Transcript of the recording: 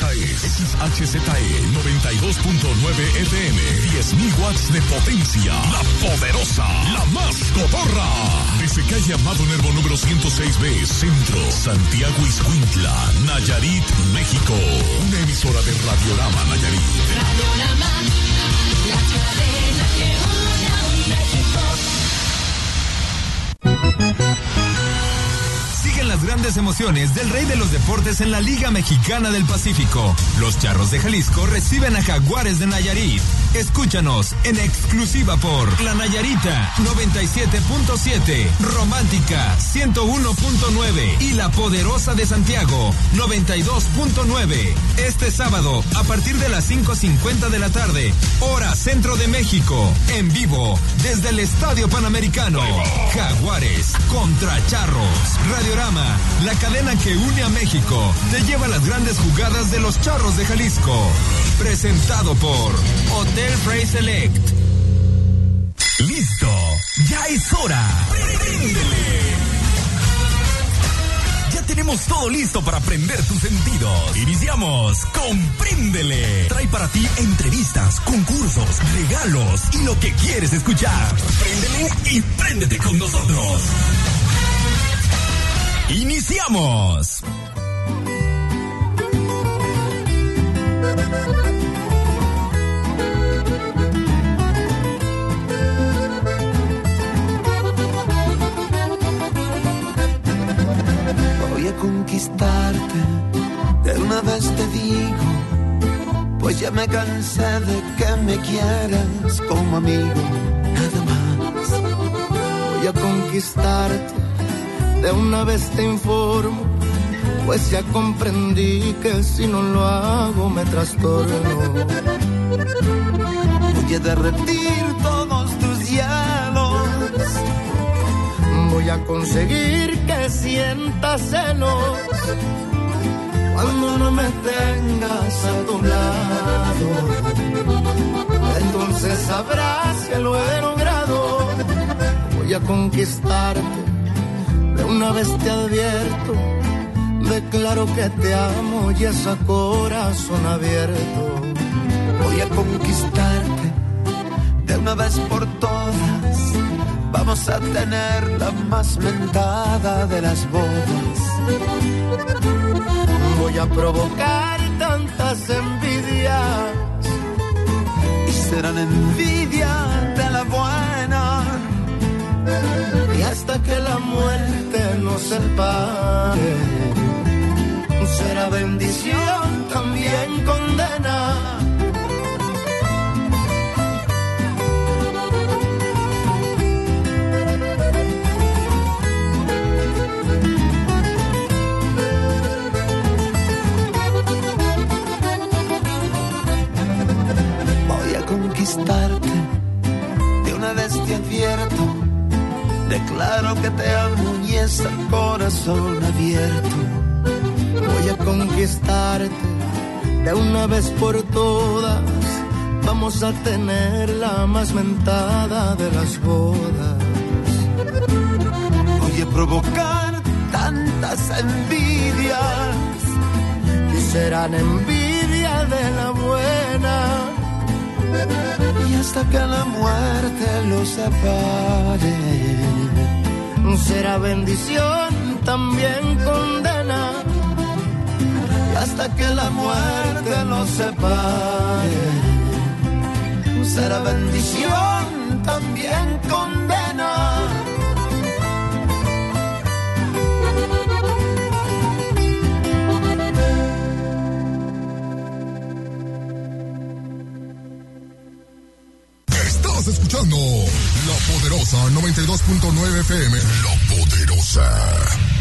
Esta es XHZE 92.9 FM. 10.000 watts de potencia. La poderosa, la más cotorra. Desde calle Amado Nervo número 106B, Centro, Santiago Ixcuintla, Nayarit, México. Una emisora de Radiorama Nayarit. Radiorama, la cadena que une a México. Siguen las grandes emociones del rey de los deportes en la Liga Mexicana del Pacífico. Los Charros de Jalisco reciben a Jaguares de Nayarit. Escúchanos en exclusiva por La Nayarita 97.7, Romántica 101.9 y La Poderosa de Santiago 92.9. Este sábado a partir de las 5:50 de la tarde, hora Centro de México, en vivo desde el Estadio Panamericano. Jaguares contra Charros. Radiorama, la cadena que une a México, te lleva las grandes jugadas de los Charros de Jalisco. Presentado por Hotel Frey Select. ¡Listo! ¡Ya es hora! ¡Préndele! Ya tenemos todo listo para prender tus sentidos. Iniciamos con Préndele. Trae para ti entrevistas, concursos, regalos y lo que quieres escuchar. Préndele y préndete con nosotros. ¡Iniciamos! Voy a conquistarte, de una vez te digo, pues ya me cansé de que me quieras como amigo, nada más. Voy a conquistarte, de una vez te informo, pues ya comprendí que si no lo hago me trastorno. Voy a derretir todos tus hielos, voy a conseguir que sientas celos cuando no me tengas a tu lado. Entonces sabrás que lo he logrado. Voy a conquistarte, de una vez te advierto, declaro que te amo y es a corazón abierto. Voy a conquistarte, de una vez por todas. Vamos a tener la más mentada de las bodas. Voy a provocar tantas envidias y serán envidia de la buena. Y hasta que la muerte nos separe, será bendición, también condena. Voy a conquistarte, de una vez te advierto, declaro que te amo y es a corazón abierto. Voy a conquistarte, de una vez por todas. Vamos a tener la más mentada de las bodas. Voy a provocar tantas envidias y serán envidia de la buena. Y hasta que la muerte los separe, será bendición, también condena. Y hasta que la muerte los separe, será bendición, también condena. Estás escuchando La Poderosa 92.9 FM. La Poderosa.